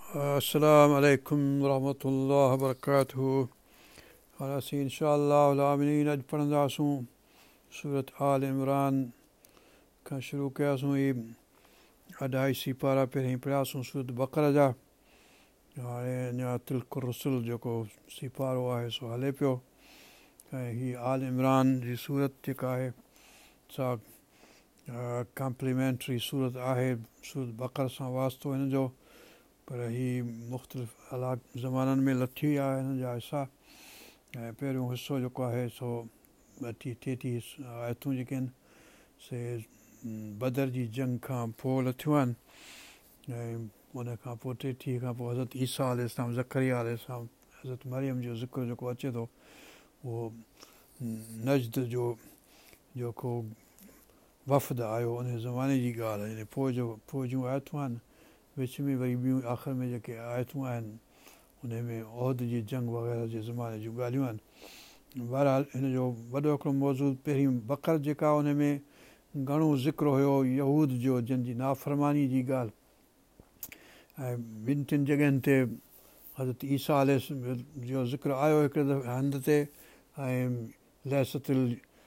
السلام عليكم ورحمة الله وبركاته. हलासीं इंशाअल्लाह आमीन। अॼु पढ़ंदासूं सूरत आल इमरान खां शुरू कयासीं। ही 28 सिपारा पहिरीं पढ़ियासीं सूरत बक़रा जा। हाणे अञा तिल्कुर रसुल जेको सिपारो आहे सो हले पियो। ऐं हीअ आल इमरान जी सूरत जेका आहे सा कॉम्प्लीमेंट्री सूरत आहे सूरत बक़रा सां वास्तो हिन जो, पर हीअ मुख़्तलिफ़ हालात ज़माननि में लथी आहे हिन जा हिसा। ऐं पहिरियों हिसो जेको आहे सो 32-33 आयतूं जेके आहिनि से बदर जी जंग खां पोइ लथियूं आहिनि। ऐं उन खां पोइ 33 खां पोइ हज़रत ईसा अलैहिस्सलाम, ज़करिया अलैहिस्सलाम, हज़रत मरियम जो ज़िक्र जेको अचे थो उहो नजद जो जेको वफ़द आयो उन ज़माने जी ॻाल्हि आहे। पोइ जूं आयतूं आहिनि, विच में वरी ॿियूं आख़िर में जेके आयतूं आहिनि उन में उहद जी जंग वग़ैरह जे ज़माने जूं ॻाल्हियूं आहिनि। बहरहाल हिन जो वॾो हिकिड़ो मौज़ूअ पहिरीं बक़र जेका उन में घणो ज़िक्र हुयो यहूद जो, जंहिंजी नाफ़रमानी जी ॻाल्हि। ऐं ॿिनि टिनि जॻहियुनि ते हज़रत ईसा जो ज़िक्र आयो हिकिड़े दफ़े हंध ते। ऐं लहसतिल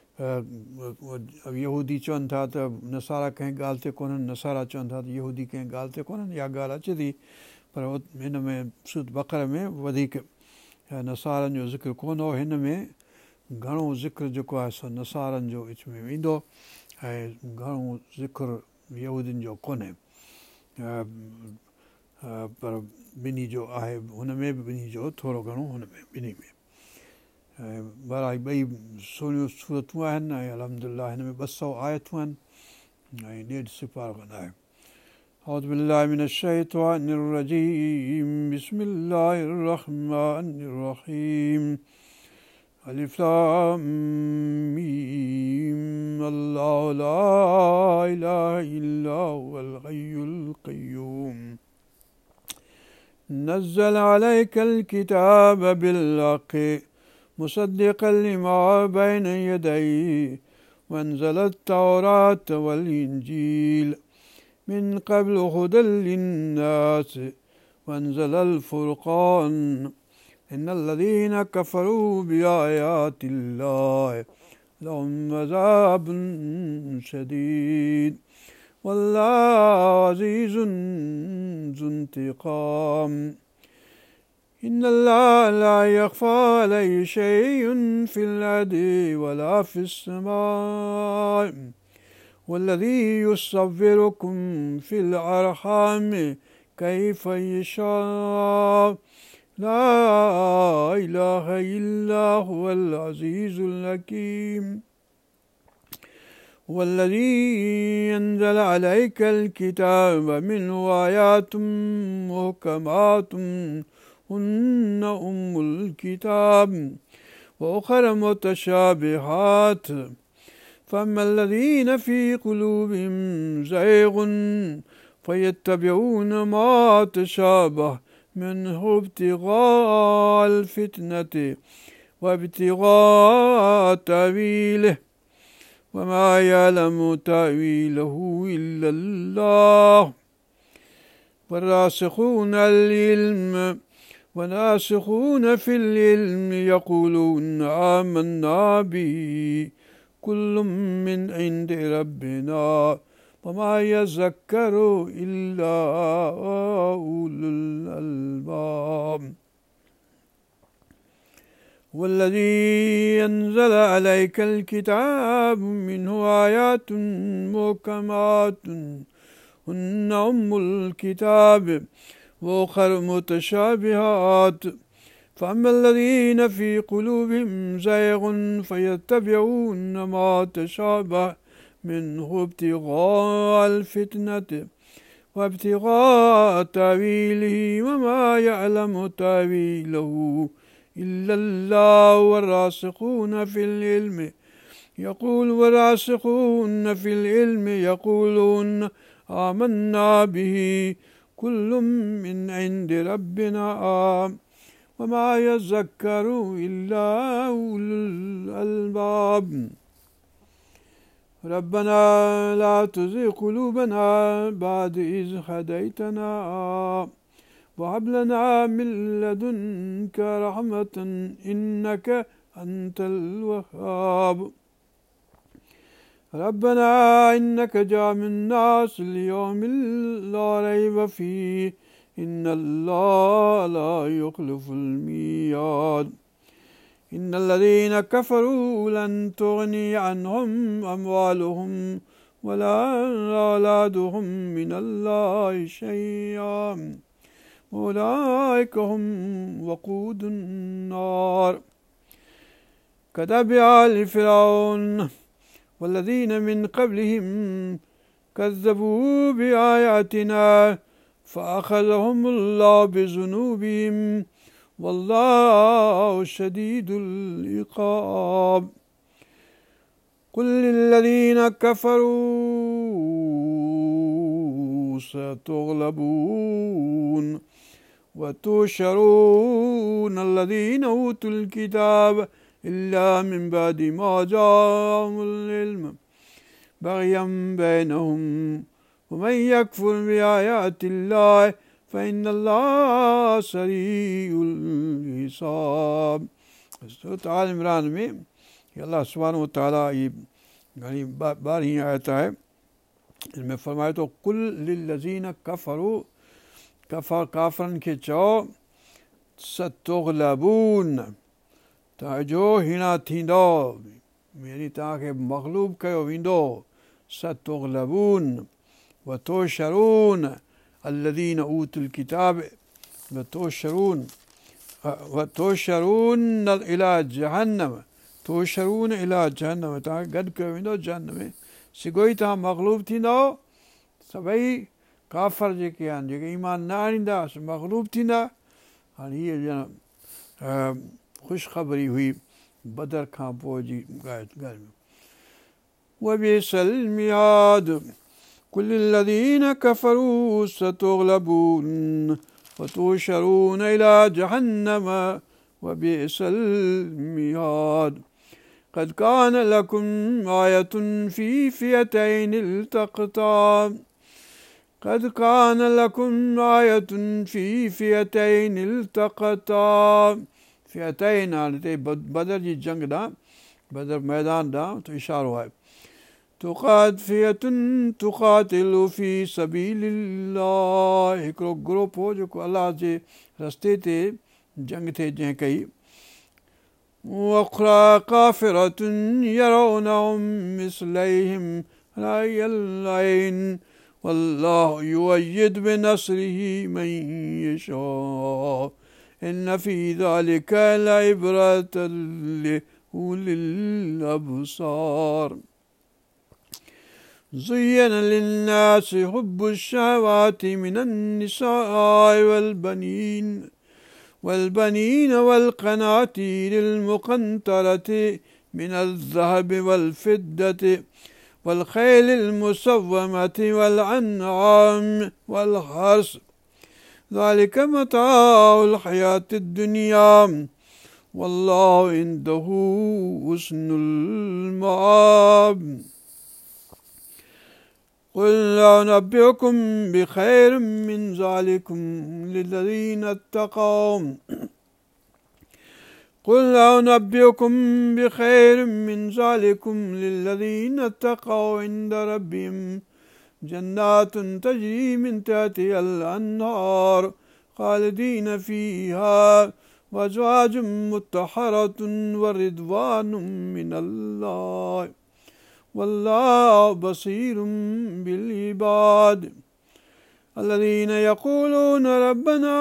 यहूदी चवनि था त नसारा कंहिं ॻाल्हि ते कोन्हनि, नसारा चवनि था त यहूदी कंहिं ॻाल्हि ते कोन्हनि। इहा ॻाल्हि अचे थी, पर हिन में सूरत बक़रा में वधीक नसारनि जो ज़िक्र कोन हो। हिन में घणो ज़िक्र जेको आहे सो नसारनि जो विच में ईंदो ऐं घणो ज़िक्र यहूदियुनि जो कोन्हे। पर ॿिन्ही जो आहे, हुन में बि ॿिन्ही जो थोरो घणो हुन में ॿिन्ही में। ऐं बहरहाल ॿई सुहिणियूं सूरतूं आहिनि। ऐं अल्हम्दुलिल्लाह हिन में 200 आयतूं आहिनि ऐं 1.5 सिपारो खनि आहे। أعوذ بالله من الشيطان الرجيم بسم الله الرحمن الرحيم ألف لام ميم الله لا إله إلا هو الحي القيوم نزل عليك الكتاب بالحق مصدقا لما بين يديه وأنزل التوراة والإنجيل من قبل هدى للناس وأنزل الفرقان إن الذين كفروا بآيات الله لهم عذاب شديد والله عزيز ذو انتقام إن الله لا يخفى عليه شيء في الأرض ولا في السماء والذي يصوركم في الأرحام كيف يشاء لا إله إلا هو العزيز الحكيم والذي أنزل عليك الكتاب منه آيات محكمات هن أم الكتاب وأخر متشابهات فأما الذين في قلوبهم زيغ فيتبعون ما تشابه منه ابتغاء الفتنة وابتغاء تأويله وما يعلم تأويله إلا الله والراسخون في العلم يقولون آمنا به كل من عند ربنا وما يذكر إلا أولو الألباب والذي أنزل عليك الكتاب منه آيات محكمات هن أم الكتاب وأخر متشابهات فأما الذين في قلوبهم زيغ فيتبعون ما تشابه منه ابتغاء الفتنة وابتغاء تأويله وما يعلم تأويله إلا الله والراسخون في العلم يقولون آمنا به كل من عند ربنا وما يذكر إلا أولو الألباب ربنا لا تزغ قلوبنا بعد إذ هديتنا وهب لنا من لدنك رحمة إنك أنت الوهاب ربنا إنك جامع الناس ليوم لا ريب فيه إن الله لا يخلف الميعاد إن الذين كفروا لن تغني عنهم أموالهم ولا أولادهم من الله شيئا أولئك هم وقود النار كدأب آل فرعون والذين من قبلهم كذبوا بآياتنا فأخذهم الله بذنوبهم والله شديد العقاب قل للذين كفروا ستغلبون وتحشرون الذين أوتوا الكتاب إلا من بعد ما جاءهم العلم بغيا بينهم ومن يكفر بآيات الله فإن الله سريع الحساب सूरत आल इमरान में अल्लाह सुब्हानहू व तआला ये घणी बार हीअं आयत आहे इनमें फरमाए थो कुल लिल्लज़ीन कफ़रू काफ़रनि खे चओ सतुग़लबून तव्हांजो हीणा थींदो यानी तव्हांखे मग़लूब कयो वेंदो सतुग़लबून वतुहशरून الذين أوتوا الكتاب وتحشرون إلى جهنم تحشرون إلى جهنم तव्हांखे गॾु कयो वेंदो जहन्नम में सिगो ई तव्हां मग़लूब थींदो सभई काफ़र जेके आहिनि जेके ईमान न आणींदा मग़लूब थींदा हाणे हीअ ॼण ख़ुशख़बरी हुई बदर खां पोइ जी ॻाल्हि में वबिअसल मिआद कुल الذين كفروا ستغلبون وتحشرون إلى جهنم وبئس المهاد قد كان لكم آية في فئتين التقتا قد كان لكم آية في فئتين التقتا فئتين हाणे बदर जी जंग ॾांहुं बदर मैदान ॾांहुं त इशारो आहे فئة تقاتل في سبيل الله हिकिड़ो ग्रुप हो जेको अलाह जे रस्ते ते जंग थिए जंहिं कई وأخرى كافرة يرونهم مثليهم رأي العين والله يؤيد بنصره من يشاء إن في ذلك لعبرة لأولي الأبصار زين للناس حب الشهوات من النساء والبنين والقناطير المقنطرة من الذهب والفضة والخيل المسومة والأنعام والحرث ذلك متاع الحياة الدنيا والله عنده حسن المآب قل أنبئكم بخير من ذلكم للذين اتقوا قل أنبئكم بخير من ذلكم للذين اتقوا عند ربهم جنات تجري من تحتها الأنهار خالدين فيها وأزواج مطهرة ورضوان من الله والله بصير بالعباد الذين يقولون ربنا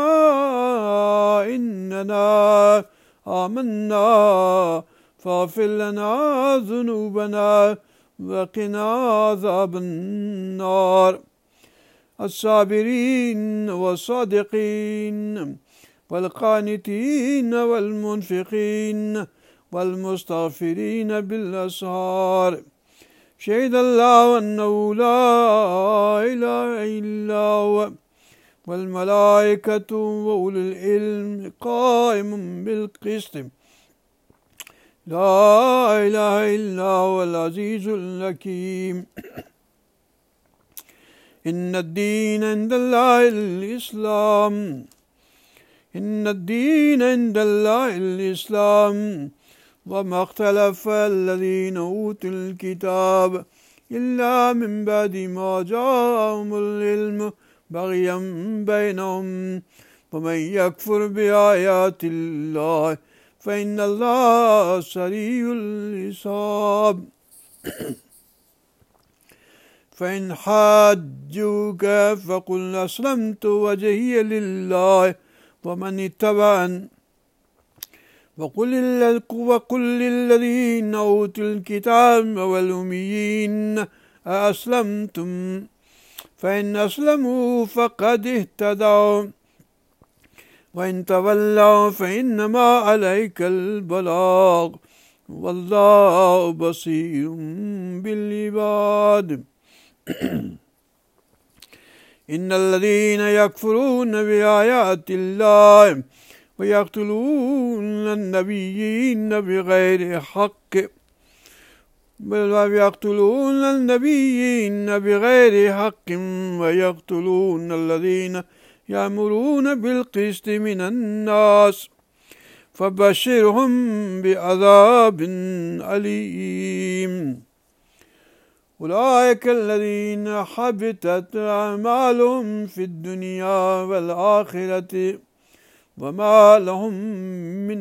إننا آمنا فاغفر لنا ذنوبنا وقنا عذاب النار الصابرين والصادقين والقانتين والمنفقين والمستغفرين بالأسحار شهد الله أنه لا إله إلا هو والملائكة وأولو العلم قائم بالقسط لا إله إلا هو العزيز الحكيم إن الدين عند الله الإسلام إن الدين عند الله الإسلام وما اختلف الذين أوتوا الكتاب إلا من بعد ما جاءهم العلم بغيا بينهم ومن يكفر بآيات الله فإن الله سريع الحساب فإن حاجوك فقل أسلمت وجهي لله ومن اتبعني وقل للذين أوتوا الكتاب والأميين أأسلمتم فإن أسلموا فقد اهتدوا وإن تولوا فإنما عليك البلاغ والله بصير بالعباد إن الذين يكفرون بآيات الله ويقتلون النبيين بغير حق ويقتلون الذين يأمرون بالقسط من الناس فبشرهم بعذاب أليم أولئك الذين حبطت أعمالهم في الدنيا والآخرة وما لهم من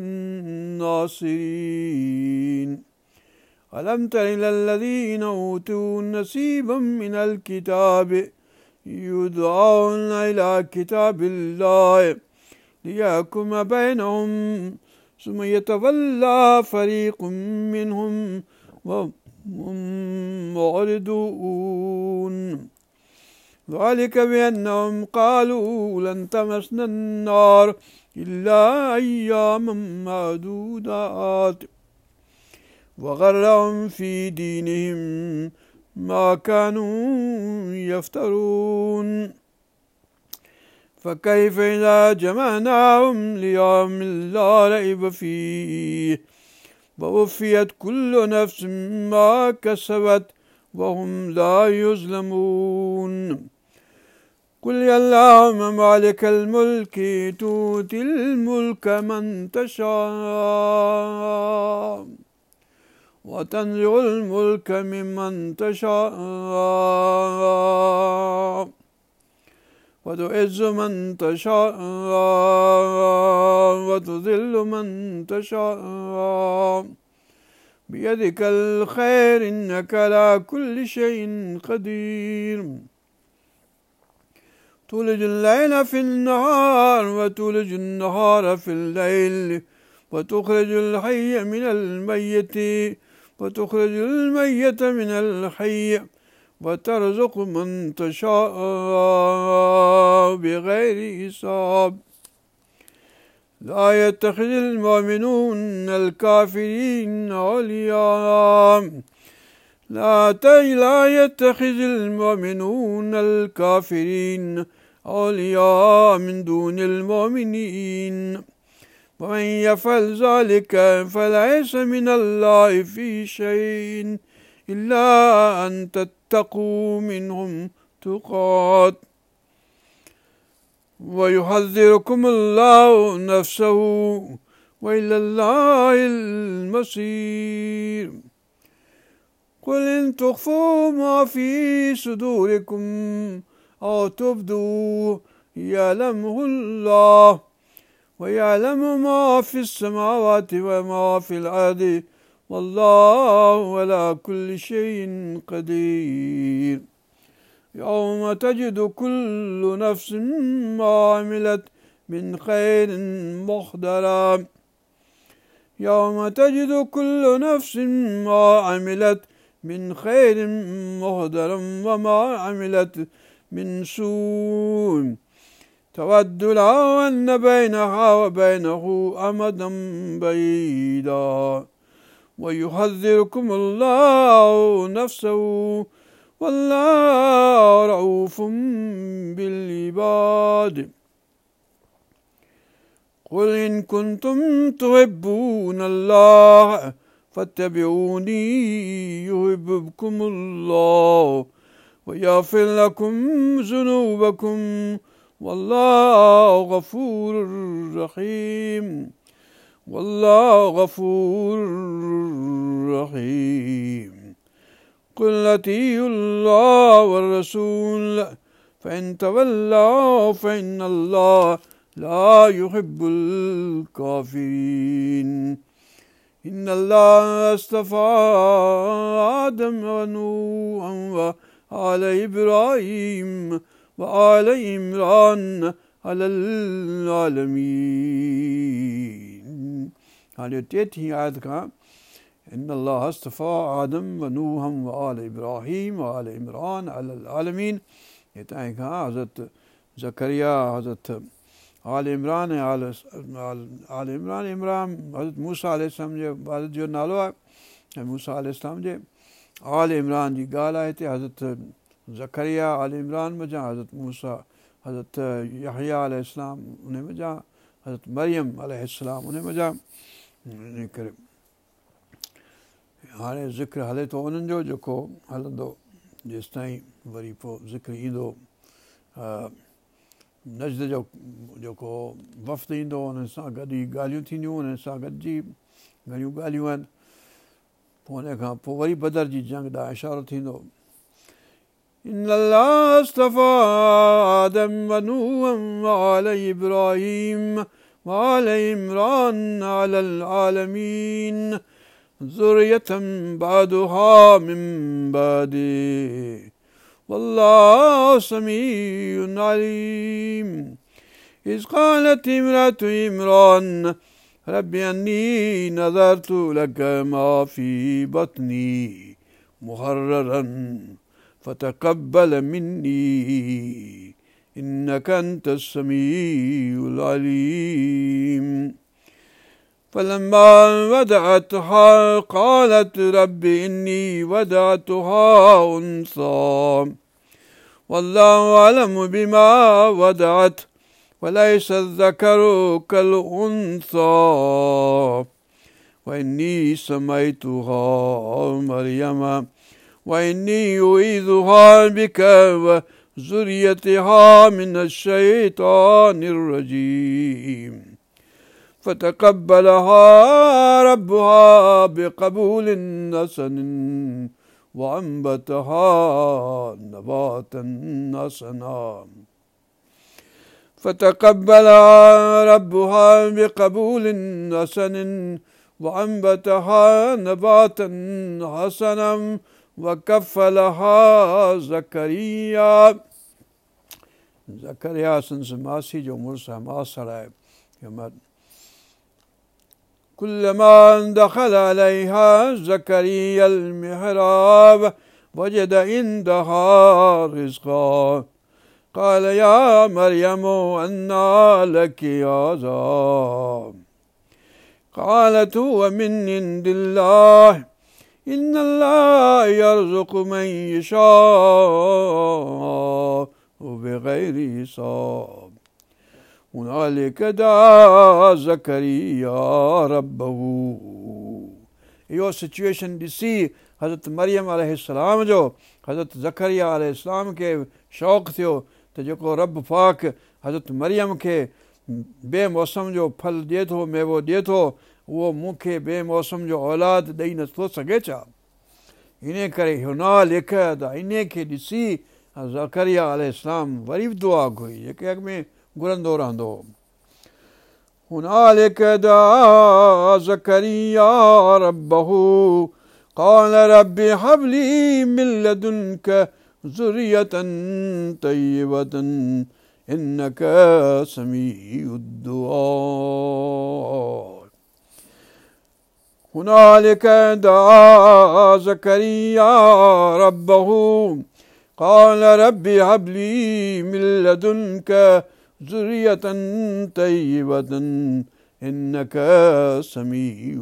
ناصرين ألم تر إلى الذين أوتوا نصيبا من الكتاب يدعون إلى كتاب الله ليحكم بينهم ثم يتولى فريق منهم وهم معرضون ذلك بأنهم قالوا لن تمسنا النار إلا أياما معدودات وغرهم في دينهم ما كانوا يفترون فكيف إذا جمعناهم ليوم لا ريب فيه ووفيت كل نفس ما كسبت وهم لا يظلمون قل يا اللهم مالك الملك تؤتي الملك من تشاء وتنزع الملك ممن تشاء وتعز من تشاء وتذل من تشاء بيدك الخير إنك على كل شيء قدير تولج الليل في النهار وتولج النهار في الليل وتخرج الحي من الميت وتخرج الميت من الحي وترزق من تشاء بغير حساب لا يتخذ المؤمنون الكافرين أولياء لا يتخذ المؤمنون الكافرين أولياء من دون المؤمنين ومن يفعل ذلك فليس من الله في شيء إلا أن تتقوا منهم تقات ويحذركم الله نفسه وإلى الله المصير قل إن تخفوا ما في صدوركم أو تبدوه يعلمه الله ويعلم ما في السماوات وما في الأرض والله على كل شيء قدير يوم تجد كل نفس ما عملت من خير محضرا يوم تجد كل نفس ما عملت من خير محضرا وما عملت من سوء تود لو أن بينها وبينه أمدا بعيدا ويحذركم الله نفسه والله رؤوف بالعباد قل إن كنتم تحبون الله فاتبعوني يحببكم الله ويغفر لكم ذنوبكم والله غفور رحيم والله غفور رحيم قل أطيعوا الله والرسول فإن تولوا فإن الله لا يحب الكافرين إن الله اصطفى آدم ونوحا وآل إبراهيم وآل عمران على العالمين. हाणे 33 आयत खां إن الله اصطفى آدم ونوحا وآل إبراهيم وآل عمران على العالمين. हितां खां हज़रत ज़करिया हज़रत आल इमरान ऐं आल इमरान हज़रत मूसा अलैहिस्सलाम जे वारिद जो नालो आहे ऐं मूसा अलैहिस्सलाम जे आल इमरान जी ॻाल्हि आहे हिते हज़रत ज़करिया आल इमरान वजां हज़रत मूसा हज़रत यहया अलैहिस्सलाम उन वजां हज़रत मरियम अलैहिस्सलाम उन वजां इन करे हाणे ज़िक्र हले थो उन्हनि जो जेको हलंदो जेसि ताईं वरी पोइ ज़िक्र ईंदो नज़द जो जेको वफ़्तु ईंदो उन सां गॾु ई ॻाल्हियूं थींदियूं उन सां गॾिजी घणियूं ॻाल्हियूं आहिनि पोइ उन खां पोइ वरी बदर जी जंग ॾांहुं इशारो थींदो إن الله اصطفى آدم ونوحا وآل إبراهيم وآل عمران على العالمين ذرية بعضها من بعد والله سميع عليم إذ قالت امرأة عمران رب أني نذرت لك ما في بطني محررا فتقبل مني إنك أنت السميع العليم فلما وضعتها قالت رب إني وضعتها أنثى والله أعلم بما وضعت وليس الذكر كالأنثى وإني سميتها مريم وإني أعيذها بك وذريتها من الشيطان الرجيم فتقبلها ربها بقبول حسن وأنبتها نباتا حسنا فتقبلها ربها بقبول حسن وأنبتها نباتا حسنا وكفلها زكريا संस मासी जो मुड़ुसु मासड़ आहे كلما دخل عليها زكريا المحراب وجد عندها رزقا قال يا مريم أنى لك هذا قالت هو من عند الله إن الله يرزق من يشاء بغير حساب هنالك دعا زكريا ربه. इहो सिचुएशन ॾिसी हज़रत मरियम अलैहिस्सलाम जो हज़रत ज़करिया अलैहिस्सलाम खे शौक़ु थियो त जेको रब पाक हज़रत मरियम खे बेमौसम जो फल ॾिए थो मेवो ॾिए थो उहो मूंखे बेमौसम जो औलाद ॾेई नथो सघे छा. इन करे हुनालिक इन खे ॾिसी ज़करिया अलैहिस्सलाम वरी बि दुआ घुरी जेके अॻ में घुरंदो रहंदो. हुनालिक दआ ज़करिया रब्बहु قال رب هب لي من لدنك ذرية طيبة إنك سميع الدعاء. هنالك دعا زكريا ربه قال رب هب لي من لدنك ذرية طيبة إنك سميع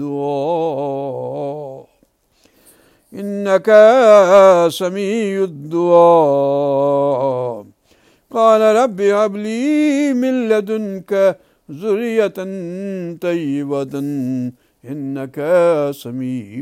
الدعاء إنك سميع الدعاء. قال رب هب لي من لدنك ذرية طيبة إنك سميع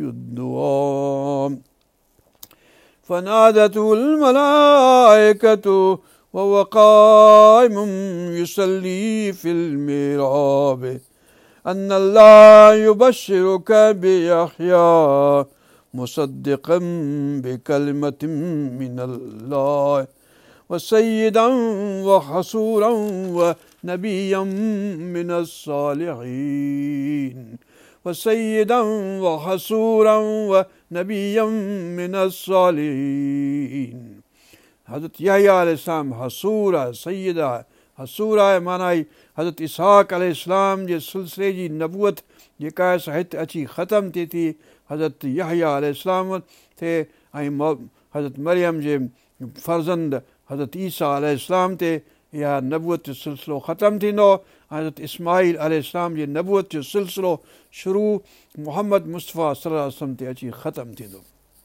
الدعاء. فنادته الملائكة وهو قائم يصلي في المحراب أن الله يبشرك بيحيى مصدقا بكلمة من الله وسيدا وحصورا ونبيا من الصالحين وسيدا وحصورا ونبيا من الصالحين. हज़रत यहया अलैहिस्सलाम हसूर आहे, सैयद आहे। हसूर आहे माना ई हज़रत इसहाक़ अलैहिस्सलाम जे सिलसिले जी नबूअत जेका आहे सा हिते अची ख़तमु थिए थी हज़रत यहया अलैहिस्सलाम ते ऐं हज़रत मरियम जे फ़र्ज़ंद हज़रत ईसा अलैहिस्सलाम ते इहा नबूअत जो सिलसिलो ख़तमु थींदो ऐं हज़रत इस्माईल अलैहिस्सलाम जे नबूअत जो सिलसिलो शुरू मुहम्मद मुस्तफ़ा सल्लल्लाहु अलैहि वसल्लम ते अची ख़तमु थींदो।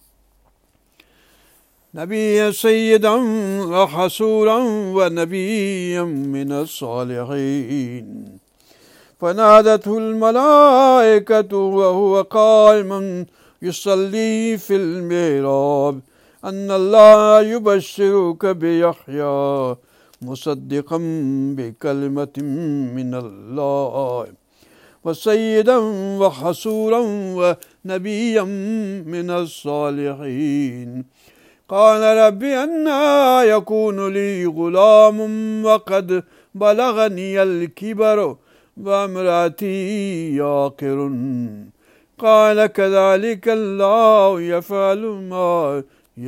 نبيا سيدا وحصورا ونبيا من الصالحين فنادته الملائكة وهو قائم يصلي في المحراب أن الله يبشرك بيحيى مصدقا بكلمة من الله وسيدا وحصورا ونبيا من الصالحين قال رب أنى يكون لي غلام وقد بلغني الكبر وامرأتي عاقر قال كذلك الله يفعل ما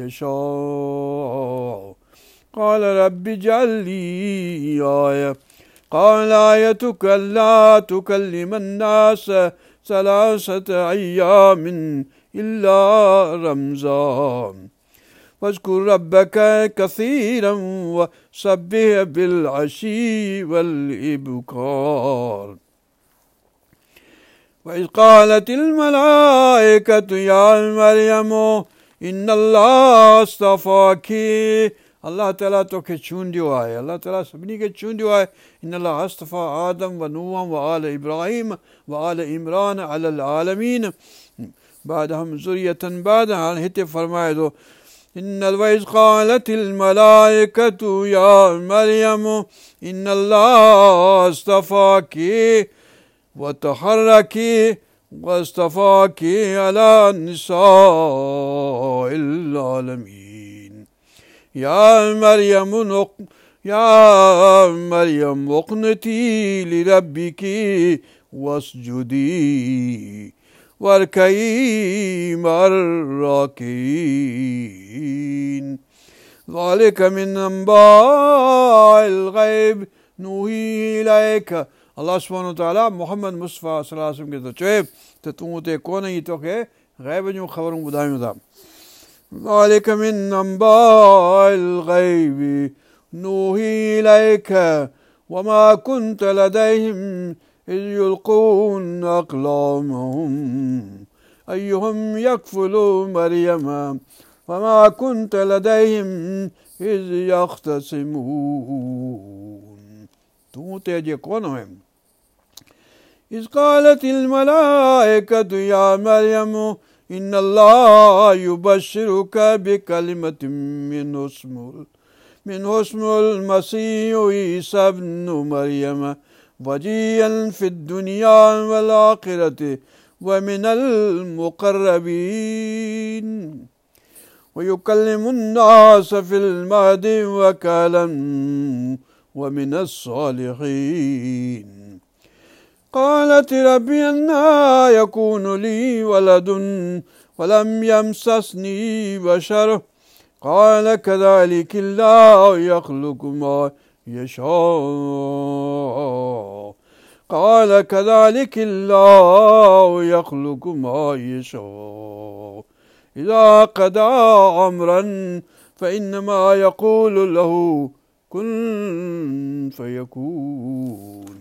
يشاء قال رب اجعل لي آية قال آيتك ألا تكلم الناس 3 أيام إلا رمزا واذكر ربك كثيرا وسبح بالعشي والإبكار وإذ قالت الملائكة يا مريم إن الله اصطفاك الله تعالى توکے چونڈیو आहे الله تعالى सभिनी खे चूंडियो आहे إن الله اصطفى آدم ونوح وآل إبراهيم وآل عمران على العالمين بعدهم ذرية بعد हाणे हिते फरमाए थो إن وإذ قالت الملائكة يا مريم إن الله اصطفاك وطهرك واصطفاك على نساء العالمين يا مريم اقنتي لربك واسجدي واركعي مع الراكعين ذلك من أنباء الغيب نوحي إليك الله سبحانه وتعالى محمد मुस्तफ़ा सल्लल्लाहु अलैहि वसल्लम खे थो चए त तूं उते कोन ई तोखे ग़ैब जूं ख़बरूं ॿुधायूं था। ذلك من أنباء الغيب نوحي إليك وما كنت لديهم إذ يلقون أقلامهم أيهم يكفل مريم وما كنت لديهم إذ يختصمون तूं ते अॼु कोन हुयम। إذ قالت الملائكة يا مريم إن الله يبشرك بكلمة منه اسمه المسيح عيسى ابن مريم وجيها في الدنيا والآخرة ومن المقربين ويكلم الناس في المهد وكهلا ومن الصالحين قالت ربي أنى يكون لي ولد ولم يمسسني بشر قال كذلك الله يخلق ما يشاء قال كذلك الله يخلق ما يشاء إذا قضى أمرا فإنما يقول له كن فيكون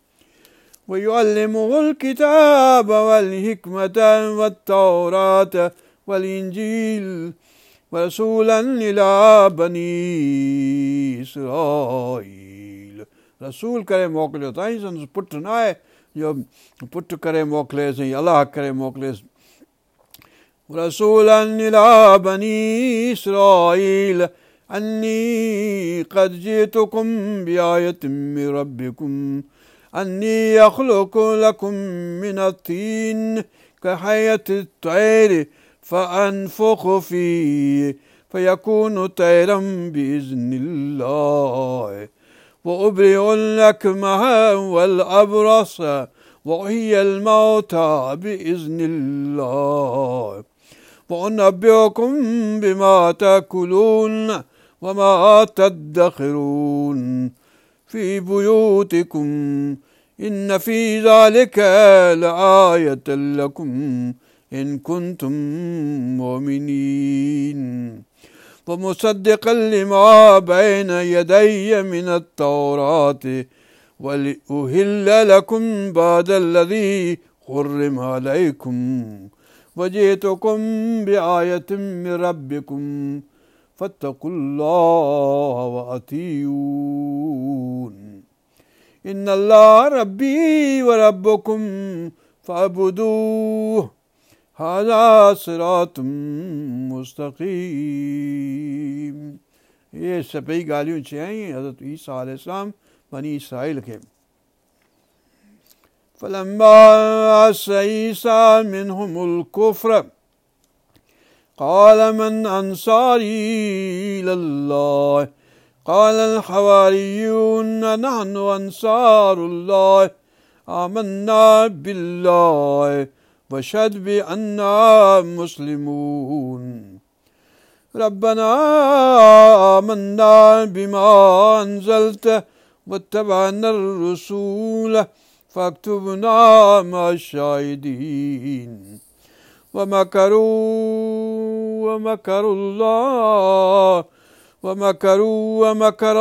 ويعلمه الكتاب والحكمة والتوراة والإنجيل ورسولا إلى بني إسرائيل रसूल करे मोकिलियो ताईं संदसि पुटु न आहे जो पुटु करे मोकिलियसि ऐं अलाह करे मोकिलियसि। रसूलन इला बनी इसराईल أني قد جئتكم بآية من ربكم أني يخلق لكم من الطين كحية الطير فأنفخ فيه فيكون طيرا بإذن الله وأبرئ الأكمه والأبرص وأحيي الموتى بإذن الله وأنبئكم بما تأكلون وما تدخرون في بيوتكم إن في ذلك لآية لكم إن كنتم مؤمنين ومصدقا لما بين يدي من التوراة ولأهل لكم بعد الذي حرم عليكم وجئتكم بآية من ربكم فاتقوا الله وأطيعون إن الله ربي وربكم فاعبدوه هذا صراط مستقيم. ये सभई ॻाल्हियूं चयईं हज़रत ईसा अलैहिस्सलाम बनी इसराइल खे. فلما أحس عيسى منهم الكفر قال من أنصاري إلى الله قال الحواريون نحن أنصار الله آمنا بالله واشهد بأننا مسلمون ربنا آمنا بما أنزلت واتبعنا الرسول فاكتبنا مع الشاهدين ومكروا ومكر الله ومكروا ومكر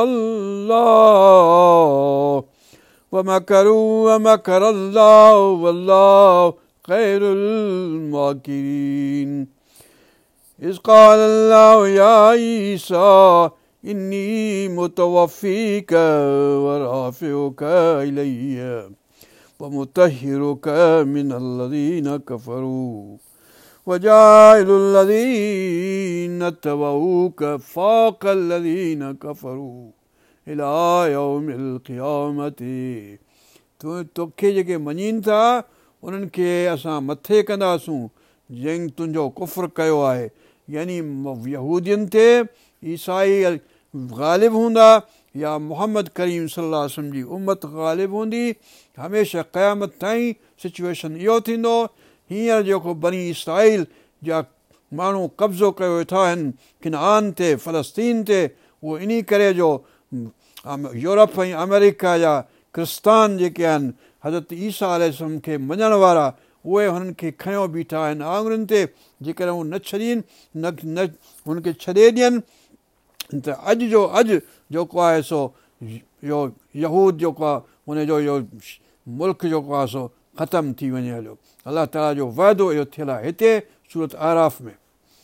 الله ومكروا ومكر الله والله خير الماكرين إذ قال الله يا عيسى إني متوفيك ورافعك إلي ومطهرك من الذين كفروا وجاعل الذين اتبعوك فوق الذين كفروا إلى يوم القيامة. तोखे जेके मञीनि था उन्हनि खे असां मथे कंदासूं जंहिं तुंहिंजो कुफ़्र कयो आहे यानी यहूदियुनि ते ईसाई ग़ालिब हूंदा या मुहम्मद करीम सल्लल्लाहु अलैहि वसल्लम जी उम्मत ग़ालिब हूंदी. हमेशह क़यामत ताईं सिचुएशन इहो थींदो. हींअर जेको बनी इसराइल जा माण्हू कब्ज़ो कयो वेठा आहिनि किनान ते फ़लस्तीन ते उहो इन करे जो यूरोप ऐं अमेरिका जा क्रिस्तान जेके आहिनि हज़रत ईसा अलैहिस्सलाम खे मञण वारा उहे हुननि खे खयो बीठा आहिनि आङुरियुनि ते. जेकर हू न छॾीनि न हुनखे छॾे ॾियनि त अॼु जेको आहे सो इहो यहूद जेको आहे हुनजो इहो मुल्क जेको आहे सो ख़तमु थी वञे हलियो. अलाह ताला जो वाइदो इहो थियल आहे हिते सूरत आराफ़ में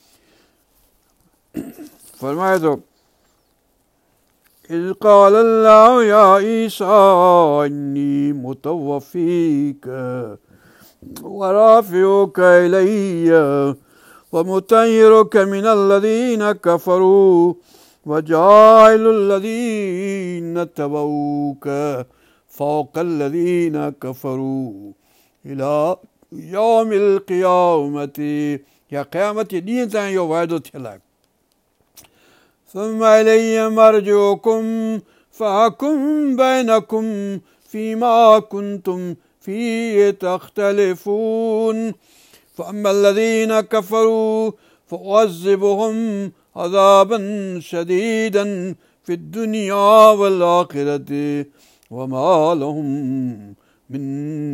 फरमाए थो إذ قال الله يا عيسى إني متوفيك ورافعك إلي ومطهرك من الذين كفروا وجاعل الذين اتبعوك فوق الذين كفروا إلى يوم القيامة يا قيامة ڏींहं ताईं इहो वाइदो थियल आहे. ثم إلي مرجعكم فأحكم بينكم فيما كنتم فيه تختلفون فأما الذين كفروا فأعذبهم عذابا شديدا في الدنيا والآخرة وما لهم من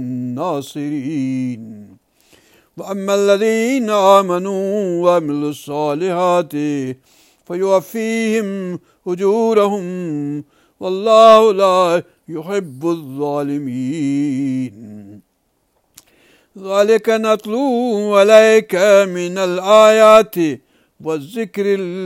ناصرين وأما الذين آمنوا وعملوا الصالحات فيوفيهم أجورهم والله لا يحب الظالمين ذلك نتلو عليك من الآيات والذكر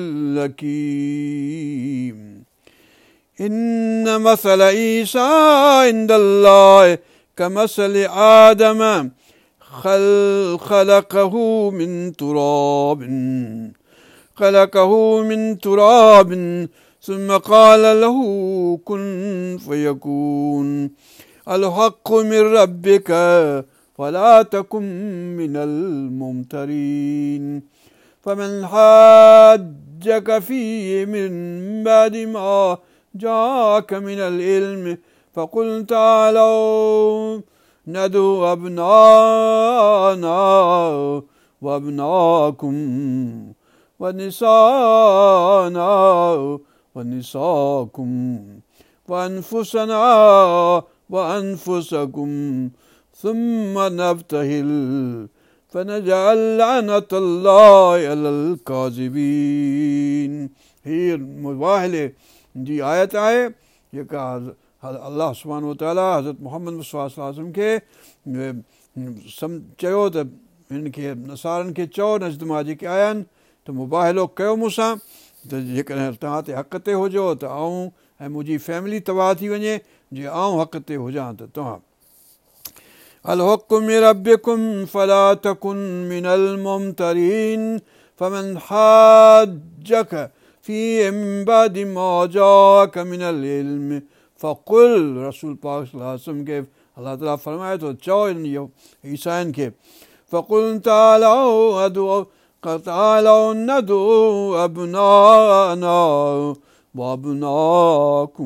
الحكيم إن مثل عيسى عند الله كمثل آدم خلقه من تراب خلقه من تراب ثم قال له كن فيكون الحق من ربك فلا تكن من الممترين فمن حاجك فيه من بعد ما جاءك من العلم فقل تعالوا ندعو أبناءنا وأبناءكم ونساءنا ونساءكم وأنفسنا وأنفسكم ثم نبتهل فنجعل لعنة الله على الكاذبين. हीअ मुबाहिले जी आयत आहे जेका अल्लाह सुब्हानहु व तआला हज़रत मुहम्मद मुस्तफ़ा सल्लल्लाहु अलैहि वसल्लम खे चयो त हिन खे नसारनि खे चओ नज़्द मां जेके आया आहिनि त मुबाहिलो कयो मूंसां त जेकॾहिं तव्हां ते हक़ ते हुजो त आऊं ऐं मुंहिंजी फैमिली तबाह थी वञे जे आऊं हक़ ते हुजां त तव्हां الحق من ربكم فلا تكن من الممترين فمن حاجك فيه من بعد ما جاءك من العلم فقل رسول پاک صلی اللہ علیہ وسلم کے اللہ تعالیٰ فرمائے تو چو عیسائن کے فقل تعالوا ندعو ابناءنا وابناءكم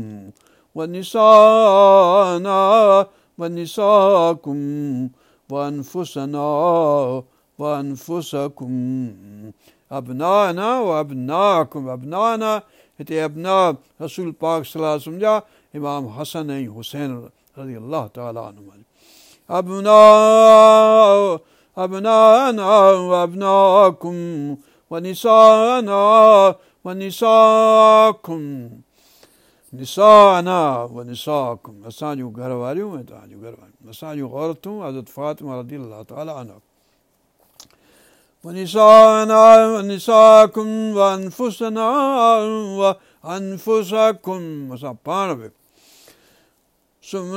ونساءنا ونساءكم وأنفسنا وأنفسكم أبناءنا وأبناءكم أبناءنا हिते अबना रसूल पाक सल्लल्लाहु अलैहि वसल्लम जा इमाम हसन ऐं हुसैन रज़ी अल्लाह ताला अन्हुमा अबनाना वअबनाकुम वनिसाना वनिसाकुम निसाना वनिसाकुम असां जूं घर वारियूं ऐं तव्हां जूं घर वारियूं असां जूं औरतूं हज़रत फातिमा रज़ी अल्लाह ताला अन्हा ونساءنا ونساءكم وأنفسنا وأنفسكم असां पाण बि ثم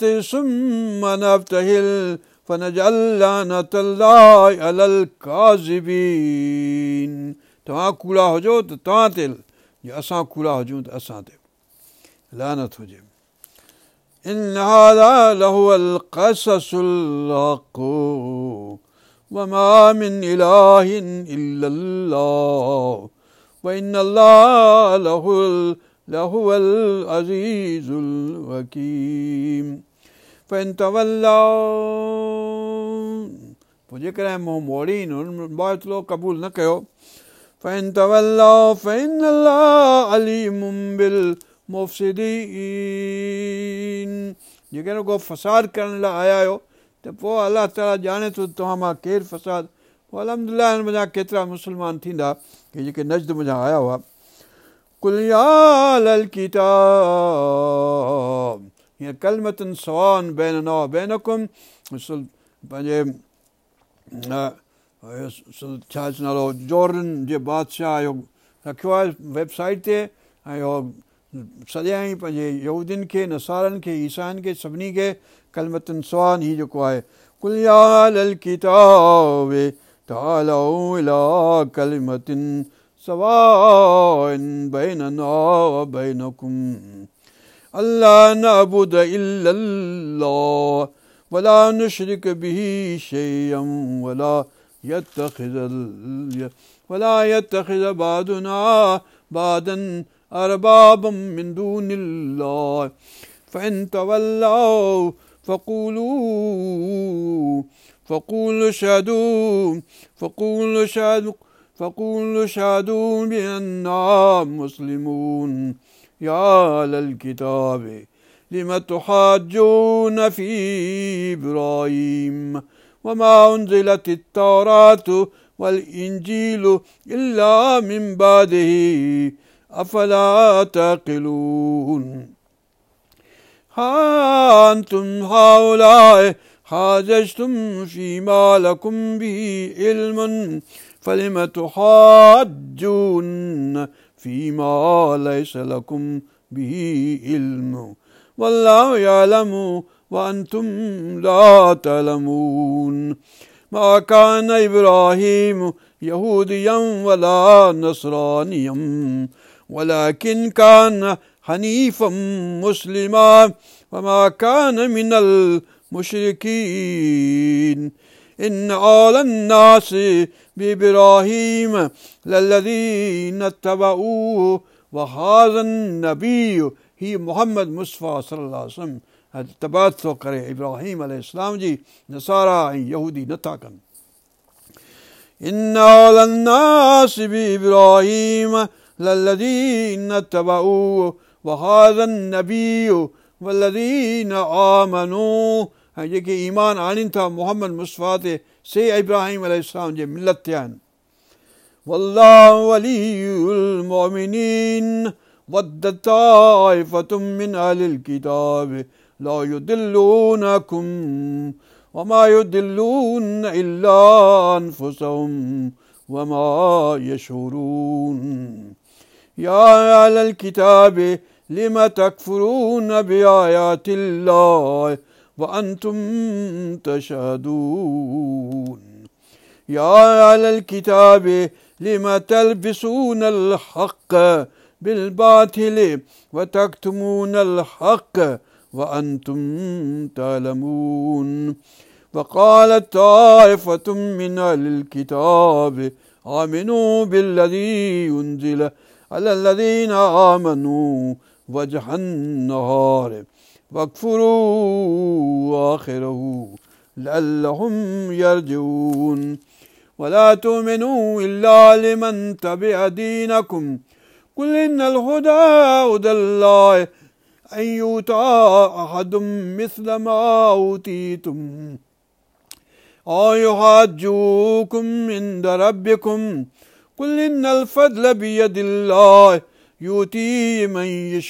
نبتهل فنجعل لعنة الله على الكاذبين तव्हां कूड़ा हुजो त तव्हां ते जे असां कूड़ा हुजूं त असां ते लानत हुजे إن هذا لهو القصص الحق وما من إله إلا الله وإن الله لهو العزيز الحكيم فإن تولوا पोइ जेकॾहिं मुंहुं मोड़ीनि उन्हनि बातलो क़बूल न कयो فإن تولوا فإن الله عليم بالمفسدين जेकॾहिं को फसाद करण लाइ आया आहियो त पोइ अलाह ताला ॼाणे थो तव्हां मां केरु फ़साद पोइ अलहमदिल्ला हिन मुंहिंजा केतिरा मुस्लमान थींदा की जेके नज़्द मुंहिंजा आया हुआ कुल या अहलल किताब हीअं कलमतुन सवाउन बैनना व बैनकुम पंहिंजे छा नालो जॉर्डन जे बादशाह इहो रखियो आहे वेबसाइट ते ऐं इहो सॼाई पंहिंजे यहूदियुनि खे नसारनि खे ईसाइनि खे सभिनी खे कलमतुन सवाउन हीअ जेको आहे कुल या अहलल किताब تعالوا إلى كلمة سواء بيننا وبينكم ألا نعبد إلا الله ولا نشرك به شيئا ولا يتخذ بعضنا بعضا أربابا من دون الله فإن تولوا فقولوا اشهدوا بأننا مسلمون يا أهل الكتاب لم تحاجون في إبراهيم وما أنزلت التوراة والإنجيل إلا من بعده أفلا تعقلون ها أنتم هؤلاء حاججتم فيما لكم به علم فلم تحاجون فيما ليس لكم به علم والله يعلم وأنتم لا تعلمون ما كان إبراهيم يهوديا ولا نصرانيا ولكن كان حنيفا مسلما وما كان من المشركين إن أولى الناس بإبراهيم للذين اتبعوه وهذا النبي هي محمد مصطفى صلى الله عليه وسلم اتباع थो करे इब्राहिम अलैहिस्सलाम जी नसारा ऐं यहूदी नथा कनि إن أولى الناس بإبراهيم للذين اتبعوه وهذا النبي والذين آمنوا ऐं जेके ईमान आणीनि था मोहम्मद मुस्तफ़ा ते से इब्राहिम अलैहिस्सलाम जे मिलत ते आहिनि वल्लाहु वलियुल मुमिनीन वद्दत ताइफ़तुम मिन अहलिल किताब ला युदिल्लूनकुम वमा युदिल्लून इल्ला अनफुसहुम वमा यशऊरून या अहलल किताब लिम तकफुरून बिआयातिल्लाह وأنتم تشهدون يا أهل الكتاب لم تلبسون الحق بالباطل وتكتمون الحق وأنتم تعلمون وقالت طائفة من أهل الكتاب آمنوا بالذي أنزل على الذين آمنوا وجه النهار واكفروا آخره لعلهم يرجعون ولا تؤمنوا إلا لمن تبع دينكم قل إن الهدى هدى الله أن يؤتى أحد مثل ما أوتيتم أو يحاجوكم عند ربكم قل إن الفضل بيد الله يؤتي من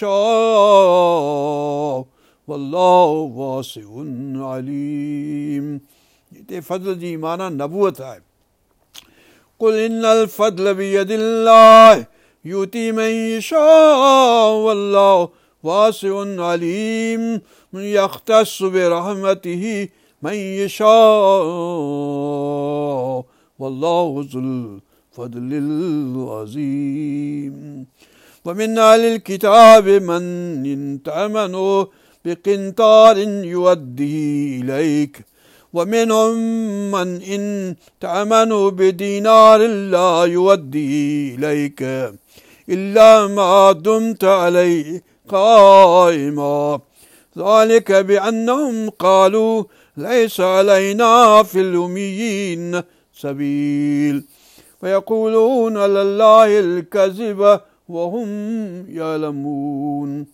يشاء वल्लाहु वासिउन अलीम हिते फज़ल जी माना नबूअत आहे कुल इन्नल फज़ल बियदिल्लाह युती मन यशाउ वल्लाहु वासिउन अलीम यख्तस्सु बिरहमतिही मन यशाउ वल्लाहु ज़ुल फज़लिल अज़ीम वमिन अहलिल किताब मन इन तअमनु بقنطار يؤديه إليك ومنهم من إن تأمنوا بدينار لا يؤديه إليك إلا ما دمت عليه قائما ذلك بأنهم قالوا ليس علينا في الأميين سبيل ويقولون على الله الكذب وهم يعلمون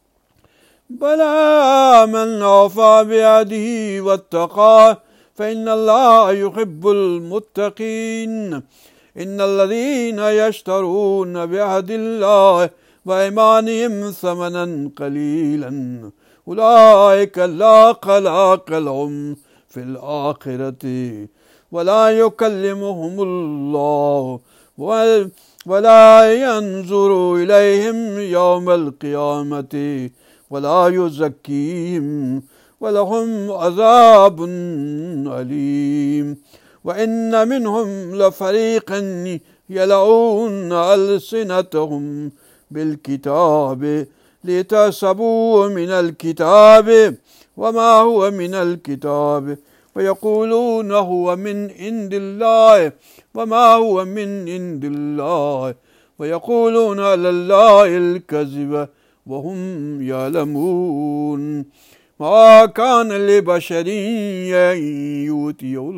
بلى من أوفى بعهده واتقى فإن الله يحب المتقين إن الذين يشترون بعهد الله وأيمانهم ثمنا قليلا أولئك لا خلاق لهم في الآخرة ولا يكلمهم الله ولا ينظر إليهم يوم القيامة ولا يزكيهم ولهم عذاب أليم وإن منهم لفريقا يلعون ألسنتهم بالكتاب لتحسبوه من الكتاب وما هو من الكتاب ويقولون هو من عند الله وما هو من عند الله ويقولون على الله الكذب وهم يعلمون ما كان لبشر أن يؤتيه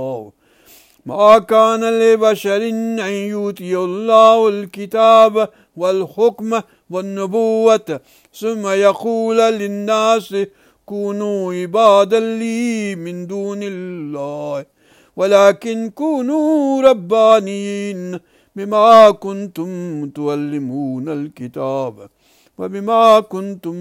الله الكتاب والحكم والنبوة ثم يقول للناس كونوا عبادا لي من دون الله ولكن كونوا ربانيين بما كنتم تعلمون الكتاب وبما كنتم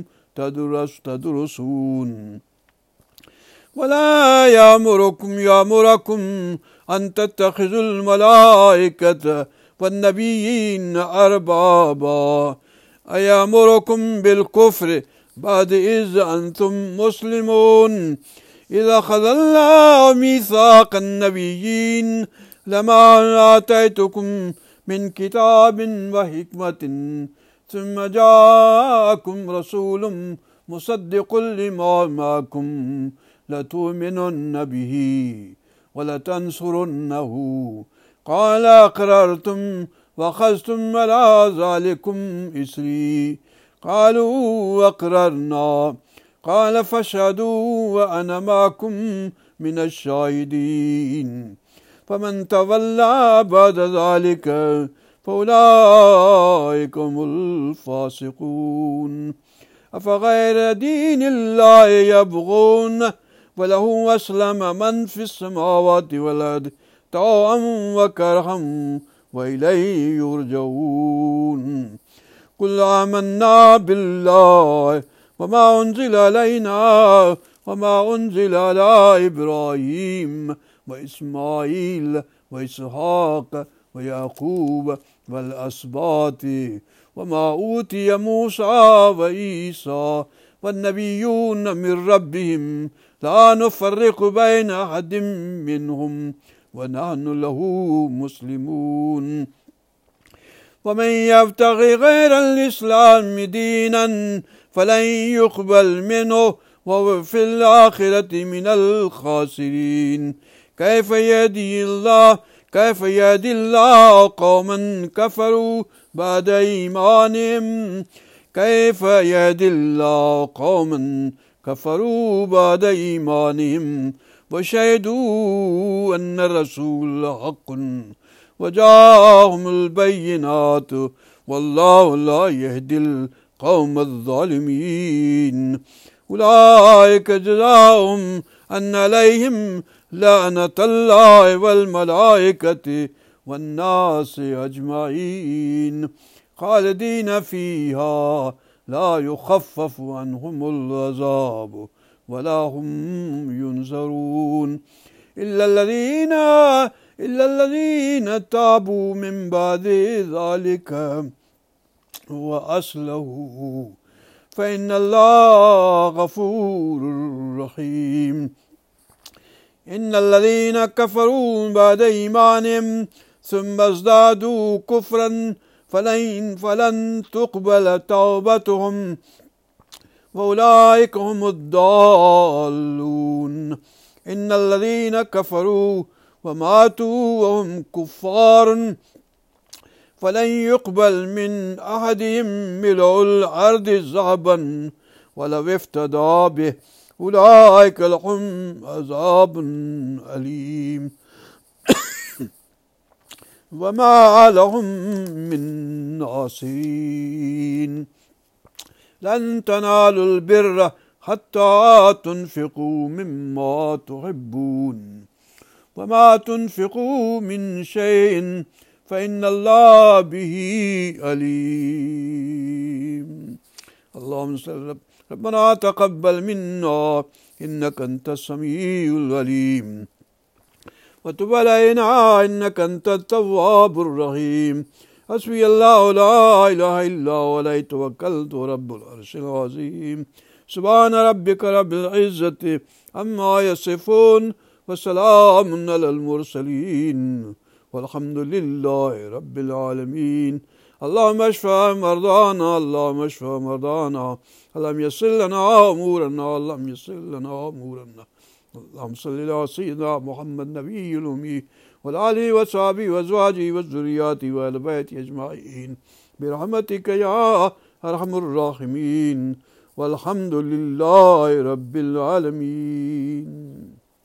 تدرسون ولا يأمركم أن تتخذوا الملائكة والنبيين أربابا أيأمركم بالكفر بعد إذ أنتم مسلمون إذا أخذ الله ميثاق النبيين لما آتيتكم من كتاب وحكمة ثم جاءكم رسول مصدق لما معكم لتؤمنن به ولتنصرنه قال أقررتم وأخذتم على ذلكم إصري قالوا أقررنا قال فاشهدوا وأنا معكم من الشاهدين فمن تولى بعد ذلك فأولئك هم الفاسقون أفغير دين الله يبغون وله أسلم من في السماوات والأرض طوعا وكرها وإليه يرجعون قل آمنا بالله وما أنزل علينا وما أنزل على إبراهيم وإسماعيل وإسحاق ويعقوب والأسباط وما أوتي موسى وعيسى والنبيون من ربهم لا نفرق بين أحد منهم ونحن له مسلمون ومن يبتغي غير الإسلام دينا فلن يقبل منه وهو في الآخرة من الخاسرين كيف يهدي الله قوما كفروا بعد إيمانهم كيف يهدي الله قوما كفروا بعد إيمانهم وشهدوا أن الرسول حق وجاءهم البينات والله لا يهدي القوم الظالمين أولئك جزاؤهم أن عليهم لعنة الله والملائكة والناس أجمعين خالدين فيها لا يخفف عنهم العذاب ولا هم ينذرون إلا الذين تابوا من بعد ذلك وأصلحوا فإن الله غفور رحيم إن الذين كفروا بعد إيمانهم ثم ازدادوا كفرا فلن تقبل توبتهم وأولئك هم الضالون إن الذين كفروا وماتوا وهم كفار فلن يقبل من أحدهم ملء الأرض ذهبا ولو افتدى به أولئك لهم عذاب أليم وما لهم من ناصرين لن تنالوا البر حتى تنفقوا مما تحبون وما تنفقوا من شيء فإن الله به عليم اللهم صل ربنا تقبل منا إنك أنت السميع العليم وتب علينا إنك أنت التواب الرحيم حسبي الله لا إله إلا هو عليه توكلت رب العرش العظيم سبحان ربك رب العزة عما يصفون وسلام على المرسلين والحمد لله رب العالمين اللهم اشف مرضانا اللهم اشف مرضانا اللهم يسر لنا أمورنا اللهم يسر لنا أمورنا اللهم صل على سيدنا محمد نبي الأمي وعلى آله وصحبه وأزواجه وذرياته وأهل بيته أجمعين برحمتك يا أرحم الراحمين والحمد لله رب العالمين.